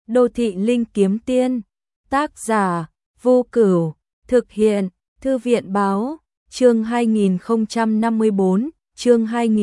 Đô thị linh kiếm tiên, tác giả, Vô Cửu, thực hiện, Thư viện báo, chương 2054, chương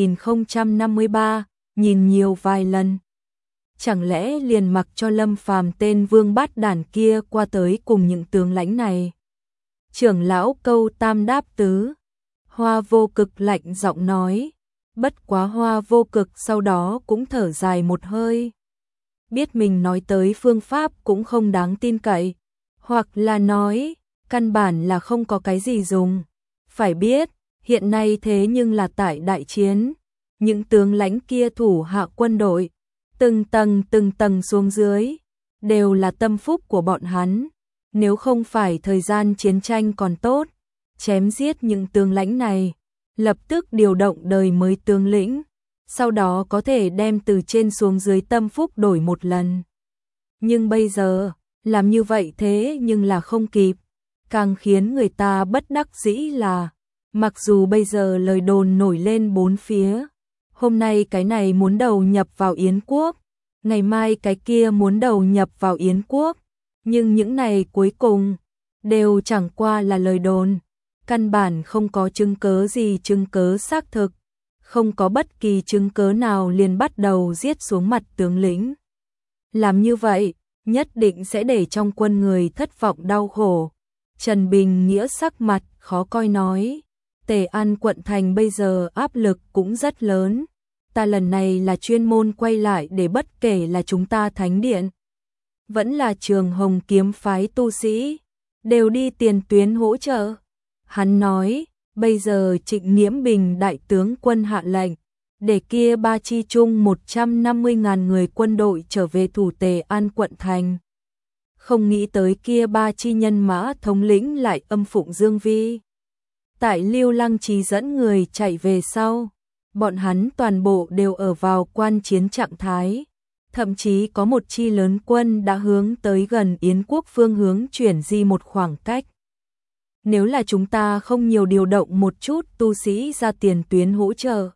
2053, nhìn nhiều vài lần. Chẳng lẽ liền mặc cho Lâm Phàm tên vương bát đản kia qua tới cùng những tướng lãnh này? Trưởng lão câu tam đáp tứ, Hoa Vô Cực lạnh giọng nói, bất quá Hoa Vô Cực sau đó cũng thở dài một hơi. Biết mình nói tới phương pháp cũng không đáng tin cậy, hoặc là nói, căn bản là không có cái gì dùng. Phải biết, hiện nay thế nhưng là tại đại chiến, những tướng lãnh kia thủ hạ quân đội, từng tầng xuống dưới, đều là tâm phúc của bọn hắn. Nếu không phải thời gian chiến tranh còn tốt, chém giết những tướng lãnh này, lập tức điều động đời mới tướng lĩnh, sau đó có thể đem từ trên xuống dưới tâm phúc đổi một lần. Nhưng bây giờ, làm như vậy thế nhưng là không kịp, càng khiến người ta bất đắc dĩ là, mặc dù bây giờ lời đồn nổi lên bốn phía, hôm nay cái này muốn đầu nhập vào Yến quốc, ngày mai cái kia muốn đầu nhập vào Yến quốc, nhưng những này cuối cùng đều chẳng qua là lời đồn, căn bản không có chứng cớ xác thực, không có bất kỳ chứng cớ nào liền bắt đầu giết xuống mặt tướng lĩnh. Làm như vậy, nhất định sẽ để trong quân người thất vọng đau khổ. Trần Bình Nghĩa sắc mặt khó coi nói, Tề An quận thành bây giờ áp lực cũng rất lớn. Ta lần này là chuyên môn quay lại để bất kể là chúng ta thánh điện, vẫn là Trường Hồng kiếm phái tu sĩ, đều đi tiền tuyến hỗ trợ. Hắn nói, bây giờ Trịnh Nghiễm Bình đại tướng quân hạ lệnh, để kia ba chi chung 150.000 người quân đội trở về thủ Tề An quận thành. Không nghĩ tới kia ba chi nhân mã thống lĩnh lại âm phụng Dương Vi. Tại Lưu Lăng Trí dẫn người chạy về sau, bọn hắn toàn bộ đều ở vào quan chiến trạng thái. Thậm chí có một chi lớn quân đã hướng tới gần Yến quốc phương hướng chuyển di một khoảng cách. Nếu là chúng ta không nhiều điều động một chút tu sĩ ra tiền tuyến hỗ trợ,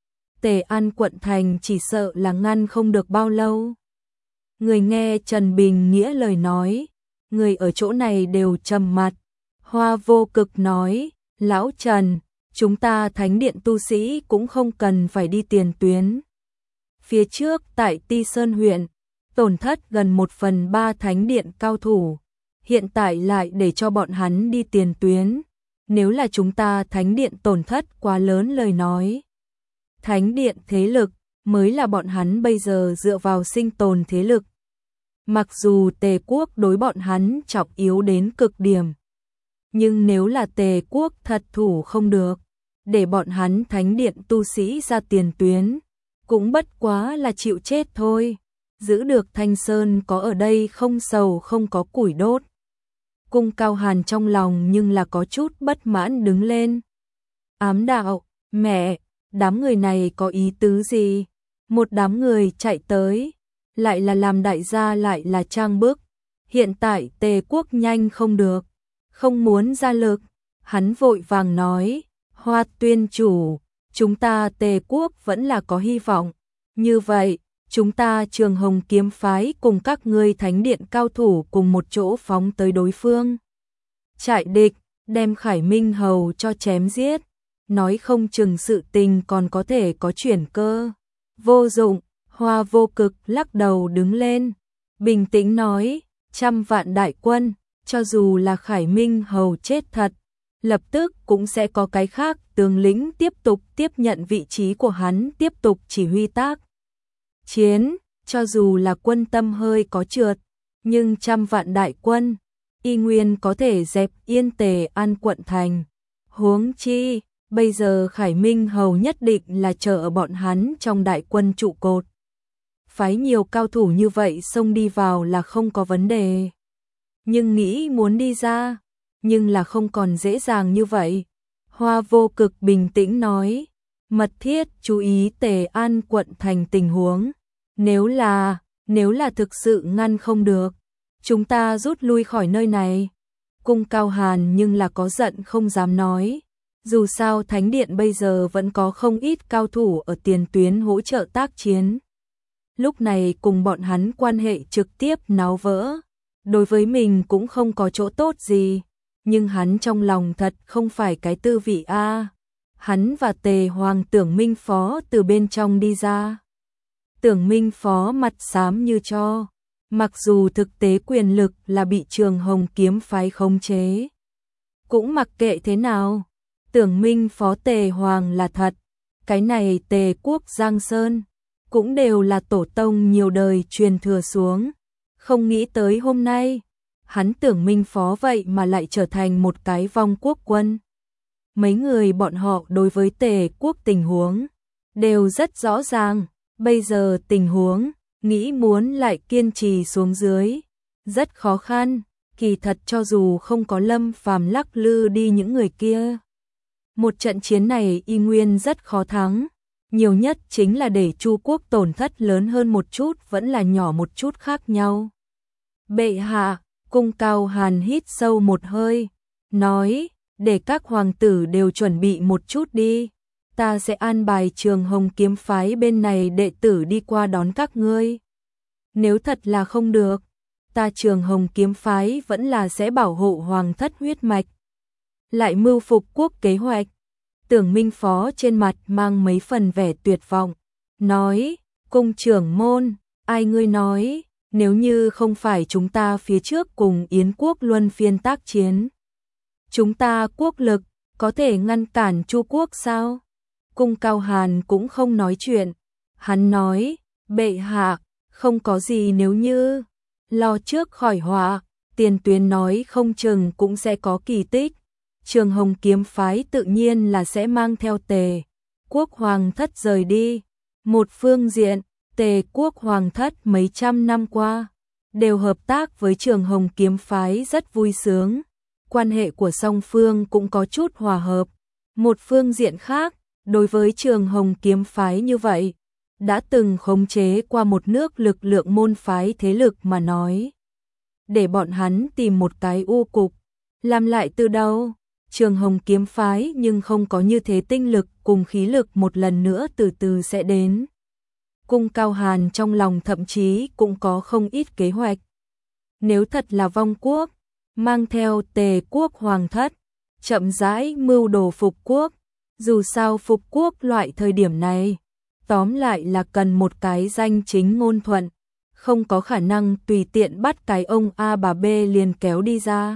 Tề An quận thành chỉ sợ là ngăn không được bao lâu. Người nghe Trần Bình Nghĩa lời nói, người ở chỗ này đều trầm mặt. Hoa Vô Cực nói, lão Trần, chúng ta thánh điện tu sĩ cũng không cần phải đi tiền tuyến. Phía trước tại Ti Sơn huyện, tổn thất gần 1/3 thánh điện cao thủ, hiện tại lại để cho bọn hắn đi tiền tuyến. Nếu là chúng ta thánh điện tổn thất quá lớn lời nói, thánh điện thế lực mới là bọn hắn bây giờ dựa vào sinh tồn thế lực. Mặc dù Tề quốc đối bọn hắn trọng yếu đến cực điểm, nhưng nếu là Tề quốc thật thủ không được, để bọn hắn thánh điện tu sĩ ra tiền tuyến, cũng bất quá là chịu chết thôi. Giữ được Thanh Sơn có ở đây không sầu không có củi đốt. Cung Cao Hàn trong lòng nhưng là có chút bất mãn đứng lên. Ám đạo, mẹ, đám người này có ý tứ gì? Một đám người chạy tới, lại là làm đại gia lại là trang bức. Hiện tại Tề quốc nhanh không được, không muốn ra lực. Hắn vội vàng nói, Hoa tuyên chủ, chúng ta Tề quốc vẫn là có hy vọng. Như vậy, chúng ta Trường Hồng kiếm phái cùng các ngươi thánh điện cao thủ cùng một chỗ phóng tới đối phương. Trại địch, đem Khải Minh Hầu cho chém giết, nói không chừng sự tình còn có thể có chuyển cơ. Vô dụng, Hoa Vô Cực lắc đầu đứng lên, bình tĩnh nói, 100 vạn đại quân, cho dù là Khải Minh Hầu chết thật, lập tức cũng sẽ có cái khác tướng lĩnh tiếp tục tiếp nhận vị trí của hắn tiếp tục chỉ huy tác chiến, cho dù là quân tâm hơi có trượt, nhưng 100 vạn đại quân, y nguyên có thể dẹp yên Tề An quận thành. Huống chi, bây giờ Khải Minh Hầu nhất định là chờ ở bọn hắn trong đại quân trụ cột. Phái nhiều cao thủ như vậy xông đi vào là không có vấn đề. Nhưng nghĩ muốn đi ra, nhưng là không còn dễ dàng như vậy. Hoa Vô Cực bình tĩnh nói, mật thiết chú ý Tề An quận thành tình huống. Nếu là thực sự ngăn không được, chúng ta rút lui khỏi nơi này. Cung Cao Hàn nhưng là có giận không dám nói. Dù sao thánh điện bây giờ vẫn có không ít cao thủ ở tiền tuyến hỗ trợ tác chiến. lúc này cùng bọn hắn quan hệ trực tiếp náo vỡ. Đối với mình cũng không có chỗ tốt gì, nhưng hắn trong lòng thật không phải cái tư vị a. Hắn và Tề Hoàng Tưởng Minh Phó từ bên trong đi ra. Tưởng Minh Phó mặt xám như tro, mặc dù thực tế quyền lực là bị Trường Hồng kiếm phái khống chế. Cũng mặc kệ thế nào, Tưởng Minh Phó Tề Hoàng là thật, cái này Tề quốc Giang Sơn, cũng đều là tổ tông nhiều đời truyền thừa xuống. Không nghĩ tới hôm nay, hắn Tưởng Minh Phó vậy mà lại trở thành một cái vong quốc quân. Mấy người bọn họ đối với Tề quốc tình huống đều rất rõ ràng, bây giờ tình huống nghĩ muốn lại kiên trì xuống dưới rất khó khăn, kỳ thật cho dù không có Lâm Phàm lắc lư đi những người kia, một trận chiến này y nguyên rất khó thắng, nhiều nhất chính là để Chu quốc tổn thất lớn hơn một chút vẫn là nhỏ một chút khác nhau. Bệ hạ, Cung Cao Hàn hít sâu một hơi, nói, để các hoàng tử đều chuẩn bị một chút đi, ta sẽ an bài Trường Hồng kiếm phái bên này đệ tử đi qua đón các ngươi. Nếu thật là không được, ta Trường Hồng kiếm phái vẫn là sẽ bảo hộ hoàng thất huyết mạch. Lại mưu phục quốc kế hoạch. Tưởng Minh Phó trên mặt mang mấy phần vẻ tuyệt vọng, nói, cung trưởng môn, ai ngươi nói, nếu như không phải chúng ta phía trước cùng Yến quốc luân phiên tác chiến, chúng ta quốc lực có thể ngăn cản Chu quốc sao? Cung Cao Hàn cũng không nói chuyện, hắn nói, bệ hạ, không có gì nếu như, lo trước khỏi họa, tiền tuyến nói không chừng cũng sẽ có kỳ tích. Trường Hồng kiếm phái tự nhiên là sẽ mang theo Tề quốc hoàng thất rời đi. Một phương diện, Tề quốc hoàng thất mấy trăm năm qua đều hợp tác với Trường Hồng kiếm phái rất vui sướng, quan hệ của song phương cũng có chút hòa hợp. Một phương diện khác, đối với Trường Hồng kiếm phái như vậy, đã từng khống chế qua một nước lực lượng môn phái thế lực mà nói, để bọn hắn tìm một cái u cục, làm lại từ đầu. Trường Hồng kiếm phái nhưng không có như thế tinh lực cùng khí lực một lần nữa từ từ sẽ đến. Cung Cao Hàn trong lòng thậm chí cũng có không ít kế hoạch. Nếu thật là vong quốc, mang theo Tề quốc hoàng thất, chậm rãi mưu đồ phục quốc, dù sao phục quốc loại thời điểm này, tóm lại là cần một cái danh chính ngôn thuận, không có khả năng tùy tiện bắt cái ông A bà B liền kéo đi ra.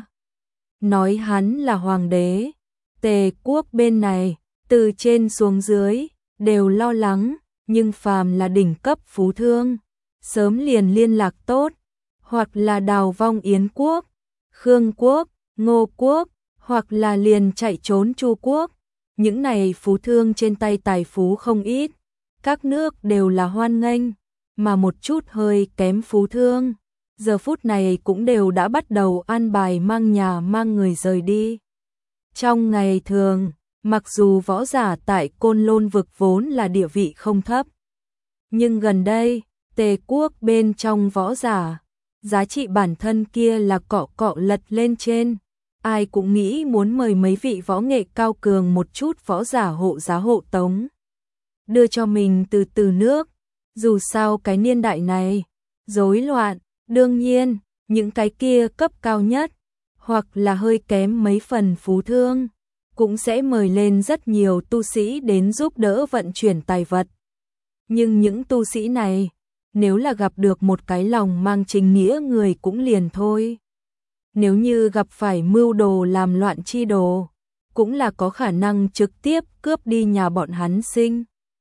Nói hắn là hoàng đế, Tề quốc bên này, từ trên xuống dưới, đều lo lắng, nhưng phàm là đỉnh cấp phú thương, sớm liền liên lạc tốt, hoặc là đào vong Yến quốc, Khương quốc, Ngô quốc, hoặc là liền chạy trốn Chu quốc. Những này phú thương trên tay tài phú không ít, các nước đều là hoan nghênh, mà một chút hơi kém phú thương, giờ phút này cũng đều đã bắt đầu an bài mang nhà mang người rời đi. Trong ngày thường, mặc dù võ giả tại Côn Lôn vực vốn là địa vị không thấp, nhưng gần đây, Tề quốc bên trong võ giả, giá trị bản thân kia là cọ cọ lật lên trên. Ai cũng nghĩ muốn mời mấy vị võ nghệ cao cường một chút võ giả hộ giá hộ tống, đưa cho mình từ từ nước. Dù sao cái niên đại này, rối loạn, đương nhiên, những cái kia cấp cao nhất, hoặc là hơi kém mấy phần phú thương, cũng sẽ mời lên rất nhiều tu sĩ đến giúp đỡ vận chuyển tài vật. Nhưng những tu sĩ này, nếu là gặp được một cái lòng mang chính nghĩa người cũng liền thôi. Nếu như gặp phải mưu đồ làm loạn chi đồ, cũng là có khả năng trực tiếp cướp đi nhà bọn hắn sinh.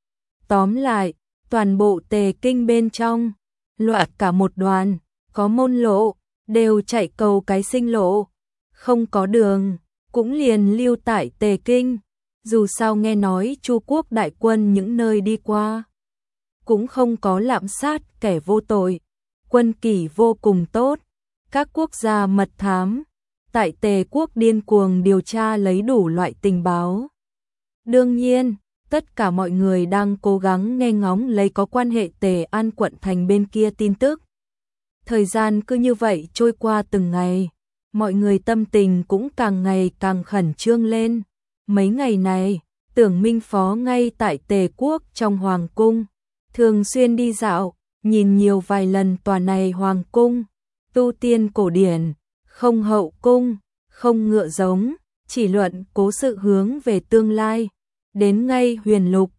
Tóm lại, toàn bộ Tề kinh bên trong, loạt cả một đoàn, có môn lộ, đều chạy cầu cái sinh lộ, không có đường, cũng liền lưu tại Tề kinh. Dù sao nghe nói Chu quốc đại quân những nơi đi qua, cũng không có lạm sát kẻ vô tội, quân kỷ vô cùng tốt. Các quốc gia mật thám, tại Tề quốc điên cuồng điều tra lấy đủ loại tình báo. Đương nhiên, tất cả mọi người đang cố gắng nghe ngóng lấy có quan hệ Tề An quận thành bên kia tin tức. Thời gian cứ như vậy trôi qua từng ngày, mọi người tâm tình cũng càng ngày càng khẩn trương lên. Mấy ngày này, Tưởng Minh Phó ngay tại Tề quốc trong hoàng cung, thường xuyên đi dạo, nhìn nhiều vài lần tòa này hoàng cung, tu tiên cổ điển, không hậu cung, không ngựa giống, chỉ luận cố sự hướng về tương lai. Đến ngay huyền lục,